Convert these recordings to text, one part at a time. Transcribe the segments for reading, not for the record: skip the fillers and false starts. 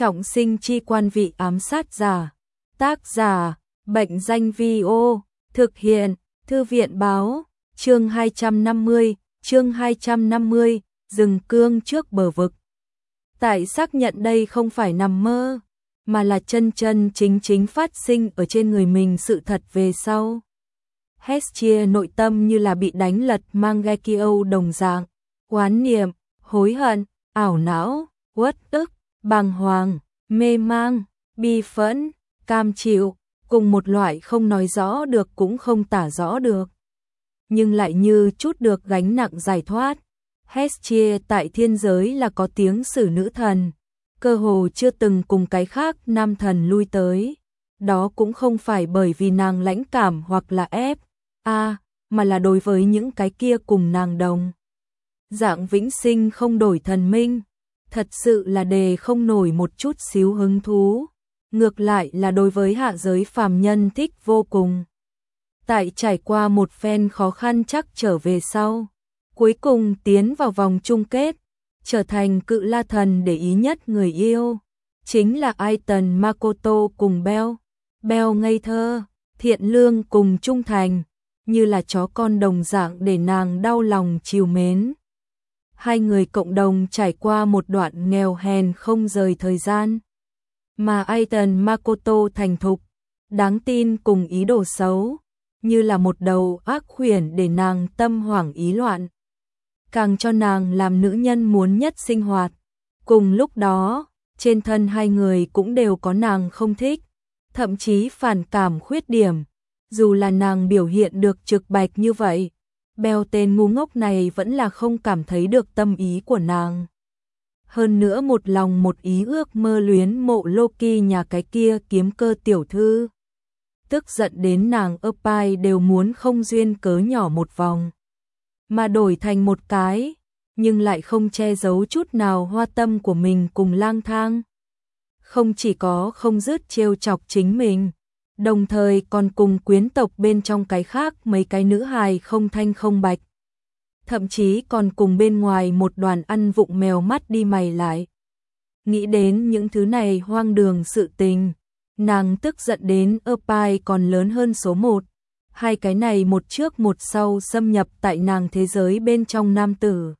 Trọng sinh chi quan vị ám sát giả. Tác giả, Bệnh danh Vi-ô. Thực hiện, Thư viện báo. Chương 250, rừng cương trước bờ vực. Tại xác nhận đây không phải nằm mơ, mà là chân chân chính chính phát sinh ở trên người mình sự thật về sau. Hestia nội tâm như là bị đánh lật Mangekyo đồng dạng, oán niệm, hối hận, ảo não, uất ức, bàng hoàng, mê mang, bi phẫn, cam chịu, cùng một loại không nói rõ được cũng không tả rõ được, nhưng lại như chút được gánh nặng giải thoát. Hestia tại thiên giới là có tiếng sử nữ thần, cơ hồ chưa từng cùng cái khác nam thần lui tới. Đó cũng không phải bởi vì nàng lãnh cảm hoặc là ép, mà là đối với những cái kia cùng nàng đồng dạng vĩnh sinh không đổi thần minh, thật sự là đề không nổi một chút xíu hứng thú, ngược lại là đối với hạ giới phàm nhân thích vô cùng. Tại trải qua một phen khó khăn chắc trở về sau, cuối cùng tiến vào vòng chung kết, trở thành cự la thần để ý nhất người yêu, chính là Aiton Makoto cùng Bell. Bell ngây thơ, thiện lương cùng trung thành, như là chó con đồng dạng để nàng đau lòng trìu mến. Hai người cộng đồng trải qua một đoạn nghèo hèn không rời thời gian, mà Aiton Makoto thành thục, đáng tin cùng ý đồ xấu, như là một đầu ác khuyển để nàng tâm hoảng ý loạn, càng cho nàng làm nữ nhân muốn nhất sinh hoạt. Cùng lúc đó, trên thân hai người cũng đều có nàng không thích, thậm chí phản cảm khuyết điểm, dù là nàng biểu hiện được trực bạch như vậy, Bell tên ngu ngốc này vẫn là không cảm thấy được tâm ý của nàng. Hơn nữa một lòng một ý ước mơ luyến mộ Loki nhà cái kia kiếm cơ tiểu thư, tức giận đến nàng Oppai đều muốn không duyên cớ nhỏ một vòng, mà đổi thành một cái, nhưng lại không che giấu chút nào hoa tâm của mình cùng lang thang. Không chỉ có không dứt trêu chọc chính mình, đồng thời còn cùng quyến tộc bên trong cái khác mấy cái nữ hài không thanh không bạch. Thậm chí còn cùng bên ngoài một đoàn ăn vụng mèo mắt đi mày lại. Nghĩ đến những thứ này hoang đường sự tình, nàng tức giận đến Oppai còn lớn hơn số 1. Hai cái này một trước một sau xâm nhập tại nàng thế giới bên trong nam tử.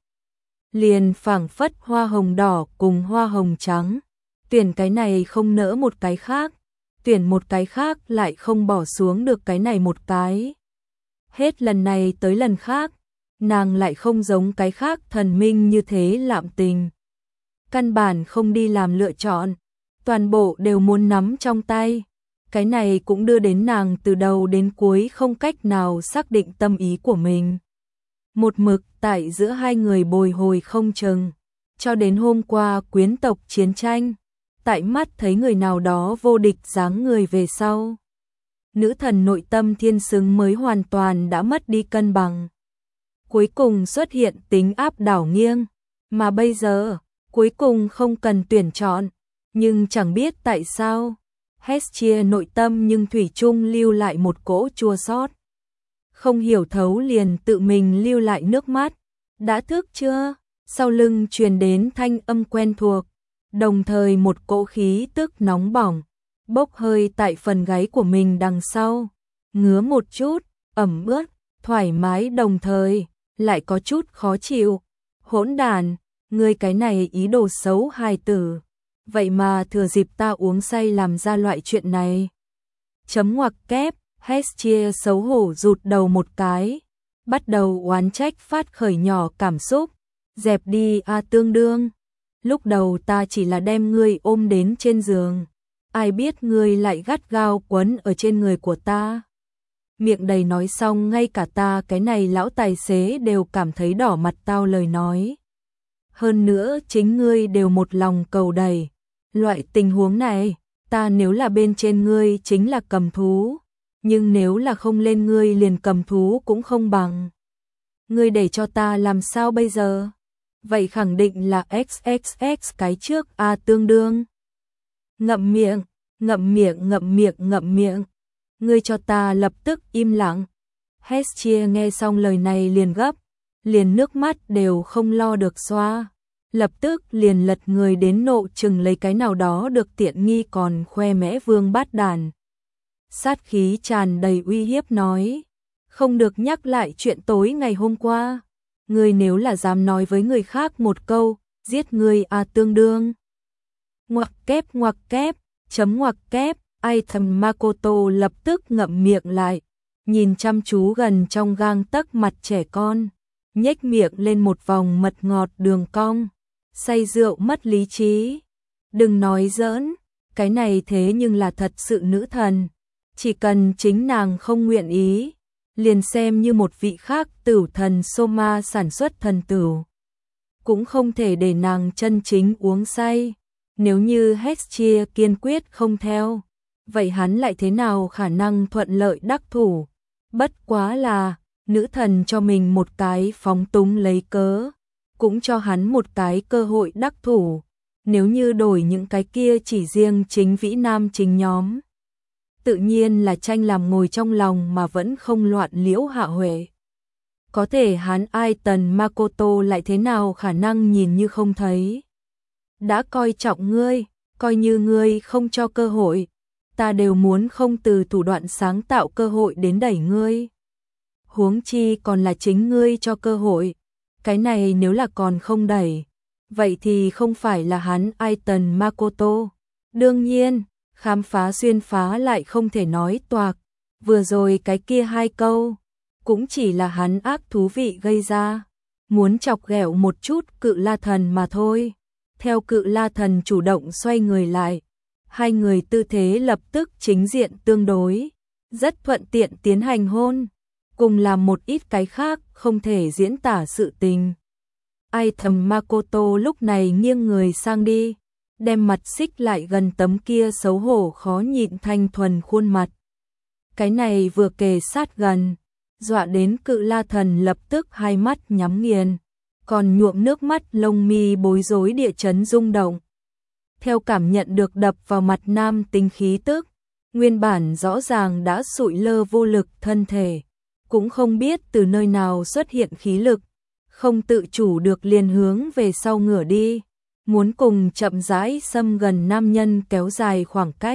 Liền phảng phất hoa hồng đỏ cùng hoa hồng trắng. Tuyển cái này không nỡ một cái khác, tuyển một cái khác lại không bỏ xuống được cái này một cái. Hết lần này tới lần khác, nàng lại không giống cái khác thần minh như thế lạm tình. Căn bản không đi làm lựa chọn, toàn bộ đều muốn nắm trong tay. Cái này cũng đưa đến nàng từ đầu đến cuối không cách nào xác định tâm ý của mình. Một mực tại giữa hai người bồi hồi không chừng, cho đến hôm qua quyến tộc chiến tranh, tại mắt thấy người nào đó vô địch dáng người về sau. Nữ thần nội tâm thiên xứng mới hoàn toàn đã mất đi cân bằng. Cuối cùng xuất hiện tính áp đảo nghiêng, mà bây giờ, cuối cùng không cần tuyển chọn, nhưng chẳng biết tại sao. Hestia nội tâm nhưng thủy chung lưu lại một cỗ chua xót. Không hiểu thấu liền tự mình lưu lại nước mắt. Đã thức chưa? Sau lưng truyền đến thanh âm quen thuộc, đồng thời một cỗ khí tức nóng bỏng, bốc hơi tại phần gáy của mình đằng sau. Ngứa một chút, ẩm ướt, thoải mái đồng thời, lại có chút khó chịu. Hỗn đàn, ngươi cái này ý đồ xấu hài tử. Vậy mà thừa dịp ta uống say làm ra loại chuyện này. Chấm ngoặc kép, Hestia xấu hổ rụt đầu một cái, bắt đầu oán trách phát khởi nhỏ cảm xúc. Dẹp đi tương đương. Lúc đầu ta chỉ là đem ngươi ôm đến trên giường, ai biết ngươi lại gắt gao quấn ở trên người của ta. Miệng đầy nói xong ngay cả ta cái này lão tài xế đều cảm thấy đỏ mặt tao lời nói. Hơn nữa chính ngươi đều một lòng cầu đầy. Loại tình huống này, ta nếu là bên trên ngươi chính là cầm thú, nhưng nếu là không lên ngươi liền cầm thú cũng không bằng. Ngươi để cho ta làm sao bây giờ? Vậy khẳng định là XXX cái trước tương đương. Ngậm miệng, ngậm miệng, ngậm miệng, ngậm miệng. Ngươi cho ta lập tức im lặng. Hestia nghe xong lời này liền gấp, liền nước mắt đều không lo được xoa. lập tức liền lật người đến nộ chừng lấy cái nào đó được tiện nghi còn khoe mẽ Vương Bát Đàn. Sát khí tràn đầy uy hiếp nói, không được nhắc lại chuyện tối ngày hôm qua, ngươi nếu là dám nói với người khác một câu, giết ngươi tương đương. Ngoặc kép, chấm ngoặc kép, ai thầm Makoto lập tức ngậm miệng lại, nhìn chăm chú gần trong gang tấc mặt trẻ con, nhếch miệng lên một vòng mật ngọt đường cong, say rượu mất lý trí. Đừng nói giỡn, cái này thế nhưng là thật sự nữ thần, chỉ cần chính nàng không nguyện ý, liền xem như một vị khác tửu thần Soma sản xuất thần tửu, cũng không thể để nàng chân chính uống say. Nếu như Hestia kiên quyết không theo, vậy hắn lại thế nào khả năng thuận lợi đắc thủ? Bất quá là, nữ thần cho mình một cái phóng túng lấy cớ, cũng cho hắn một cái cơ hội đắc thủ. Nếu như đổi những cái kia chỉ riêng chính vĩ nam chính nhóm, tự nhiên là tranh làm ngồi trong lòng mà vẫn không loạn liễu Hạ Huệ. Có thể hắn ai tần Makoto lại thế nào khả năng nhìn như không thấy. Đã coi trọng ngươi, coi như ngươi không cho cơ hội, ta đều muốn không từ thủ đoạn sáng tạo cơ hội đến đẩy ngươi. Huống chi còn là chính ngươi cho cơ hội, cái này nếu là còn không đẩy, vậy thì không phải là hắn ai tần Makoto. Đương nhiên, khám phá xuyên phá lại không thể nói toạc, vừa rồi cái kia hai câu, cũng chỉ là hắn ác thú vị gây ra, muốn chọc ghẹo một chút Cự La Thần mà thôi. Theo Cự La Thần chủ động xoay người lại, hai người tư thế lập tức chính diện tương đối, rất thuận tiện tiến hành hôn, cùng làm một ít cái khác không thể diễn tả sự tình. Ai thầm Makoto lúc này nghiêng người sang đi, đem mặt xích lại gần tấm kia xấu hổ khó nhịn thanh thuần khuôn mặt. Cái này vừa kề sát gần, dọa đến Cự La Thần lập tức hai mắt nhắm nghiền, còn nhuộm nước mắt lông mi bối rối địa chấn rung động. Theo cảm nhận được đập vào mặt nam tính khí tức, nguyên bản rõ ràng đã sụi lơ vô lực thân thể, cũng không biết từ nơi nào xuất hiện khí lực, không tự chủ được liền hướng về sau ngửa đi, muốn cùng chậm rãi xâm gần nam nhân kéo dài khoảng cách.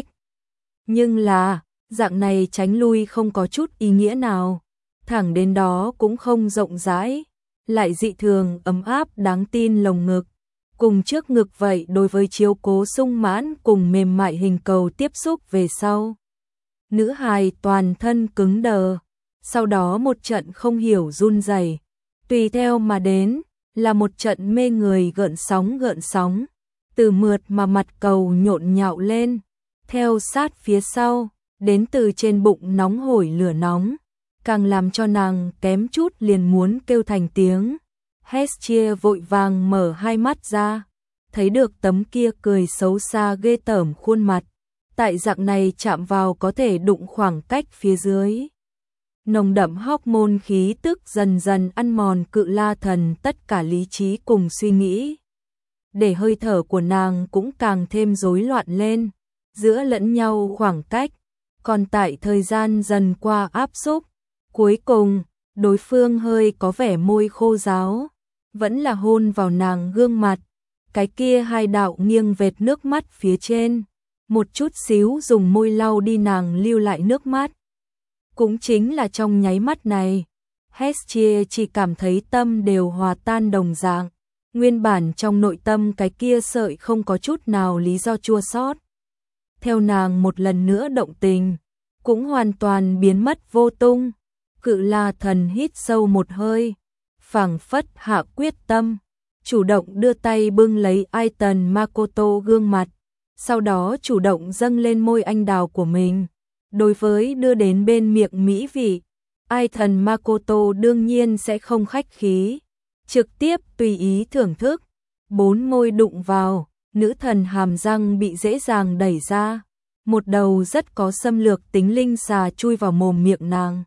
Nhưng là, dạng này tránh lui không có chút ý nghĩa nào, thẳng đến đó cũng không rộng rãi, lại dị thường ấm áp đáng tin lồng ngực. Cùng trước ngực vậy đối với chiếu cố sung mãn cùng mềm mại hình cầu tiếp xúc về sau. Nữ hài toàn thân cứng đờ, sau đó một trận không hiểu run rẩy, tùy theo mà đến là một trận mê người gợn sóng, từ mượt mà mặt cầu nhộn nhạo lên, theo sát phía sau, đến từ trên bụng nóng hổi lửa nóng, càng làm cho nàng kém chút liền muốn kêu thành tiếng. Hestia vội vàng mở hai mắt ra, thấy được tấm kia cười xấu xa ghê tởm khuôn mặt, tại dạng này chạm vào có thể đụng khoảng cách phía dưới. Nồng đậm hormone khí tức dần dần ăn mòn Cự La Thần tất cả lý trí cùng suy nghĩ, để hơi thở của nàng cũng càng thêm rối loạn lên, giữa lẫn nhau khoảng cách, còn tại thời gian dần qua áp xúc, cuối cùng, đối phương hơi có vẻ môi khô ráo, vẫn là hôn vào nàng gương mặt, cái kia hai đạo nghiêng vệt nước mắt phía trên, một chút xíu dùng môi lau đi nàng lưu lại nước mắt. Cũng chính là trong nháy mắt này, Hestia chỉ cảm thấy tâm đều hòa tan đồng dạng, nguyên bản trong nội tâm cái kia sợi không có chút nào lý do chua xót. Theo nàng một lần nữa động tình, cũng hoàn toàn biến mất vô tung. Cự La Thần hít sâu một hơi, phảng phất hạ quyết tâm, chủ động đưa tay bưng lấy Aiton Makoto gương mặt, sau đó chủ động dâng lên môi anh đào của mình. Đối với đưa đến bên miệng mỹ vị, Aiton Makoto đương nhiên sẽ không khách khí, trực tiếp tùy ý thưởng thức. Bốn môi đụng vào, nữ thần hàm răng bị dễ dàng đẩy ra, một đầu rất có xâm lược tính linh xà chui vào mồm miệng nàng.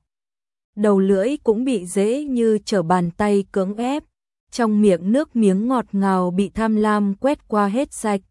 Đầu lưỡi cũng bị dễ như trở bàn tay cưỡng ép, trong miệng nước miếng ngọt ngào bị tham lam quét qua hết sạch.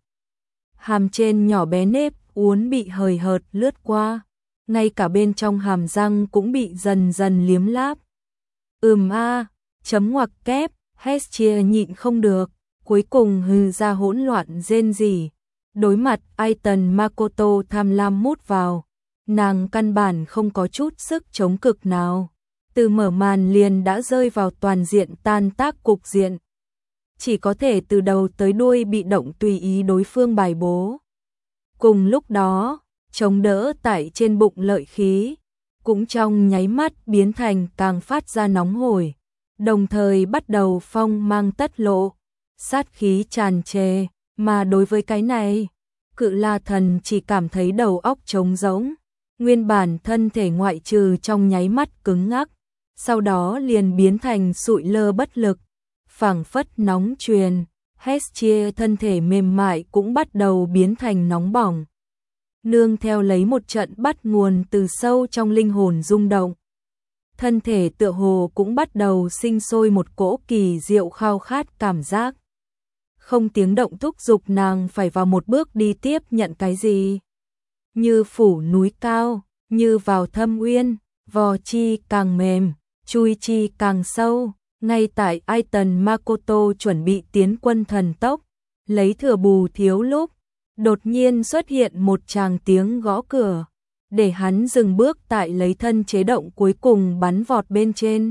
Hàm trên nhỏ bé nếp uốn bị hời hợt lướt qua, ngay cả bên trong hàm răng cũng bị dần dần liếm láp. Chấm ngoặc kép, Hestia nhịn không được, cuối cùng hừ ra hỗn loạn rên rỉ. Đối mặt Aiton Makoto tham lam mút vào, nàng căn bản không có chút sức chống cực nào. Từ mở màn liền đã rơi vào toàn diện tan tác cục diện. Chỉ có thể từ đầu tới đuôi bị động tùy ý đối phương bài bố. Cùng lúc đó, chống đỡ tại trên bụng lợi khí, cũng trong nháy mắt biến thành càng phát ra nóng hổi, đồng thời bắt đầu phong mang tất lộ, sát khí tràn trề, mà đối với cái này, Cự La Thần chỉ cảm thấy đầu óc trống rỗng, nguyên bản thân thể ngoại trừ trong nháy mắt cứng ngắc, sau đó liền biến thành sụi lơ bất lực, phảng phất nóng truyền, Hestia thân thể mềm mại cũng bắt đầu biến thành nóng bỏng. Nương theo lấy một trận bắt nguồn từ sâu trong linh hồn rung động. Thân thể tựa hồ cũng bắt đầu sinh sôi một cỗ kỳ diệu khao khát cảm giác. Không tiếng động thúc giục nàng phải vào một bước đi tiếp nhận cái gì. Như phủ núi cao, như vào thâm uyên, vò chi càng mềm, chui chi càng sâu. Ngay tại Aiton Makoto chuẩn bị tiến quân thần tốc, lấy thừa bù thiếu lúc, đột nhiên xuất hiện một tràng tiếng gõ cửa, để hắn dừng bước tại lấy thân chế động cuối cùng bắn vọt bên trên.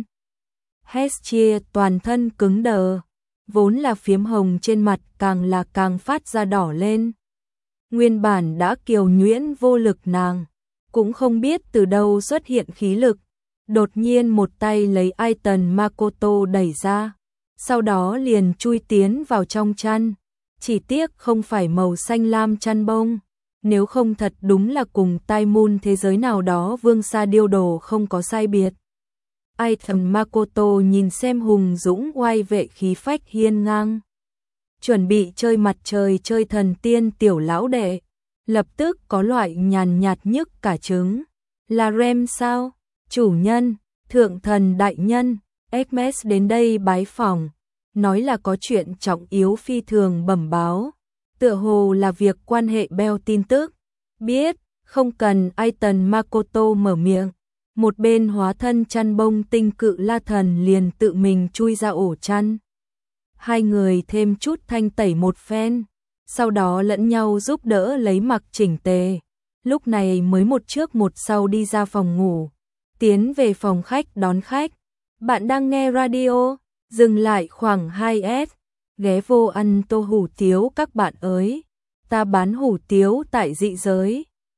Hestia toàn thân cứng đờ, vốn là phiếm hồng trên mặt càng phát ra đỏ lên. Nguyên bản đã kiều nhuyễn vô lực nàng, cũng không biết từ đâu xuất hiện khí lực. Đột nhiên một tay lấy Aiton Makoto đẩy ra, sau đó liền chui tiến vào trong chăn. Chỉ tiếc không phải màu xanh lam chăn bông, nếu không thật đúng là cùng Tai Moon thế giới nào đó vương sa điêu đồ không có sai biệt. Aiton Makoto nhìn xem hùng dũng oai vệ khí phách hiên ngang. Chuẩn bị chơi mặt trời chơi thần tiên tiểu lão đệ, lập tức có loại nhàn nhạt nhức cả trứng. Là Rem sao? Chủ nhân, thượng thần đại nhân, Hermes đến đây bái phỏng, nói là có chuyện trọng yếu phi thường bẩm báo, tựa hồ là việc quan hệ Bell tin tức. Biết, không cần Aiton Makoto mở miệng, một bên hóa thân chăn bông tinh Cự La Thần liền tự mình chui ra ổ chăn. Hai người thêm chút thanh tẩy một phen, sau đó lẫn nhau giúp đỡ lấy mặc chỉnh tề, lúc này mới một trước một sau đi ra phòng ngủ. Tiến về phòng khách đón khách. Bạn đang nghe radio, dừng lại khoảng 2S, ghé vô ăn tô hủ tiếu các bạn ơi. Ta bán hủ tiếu tại dị giới.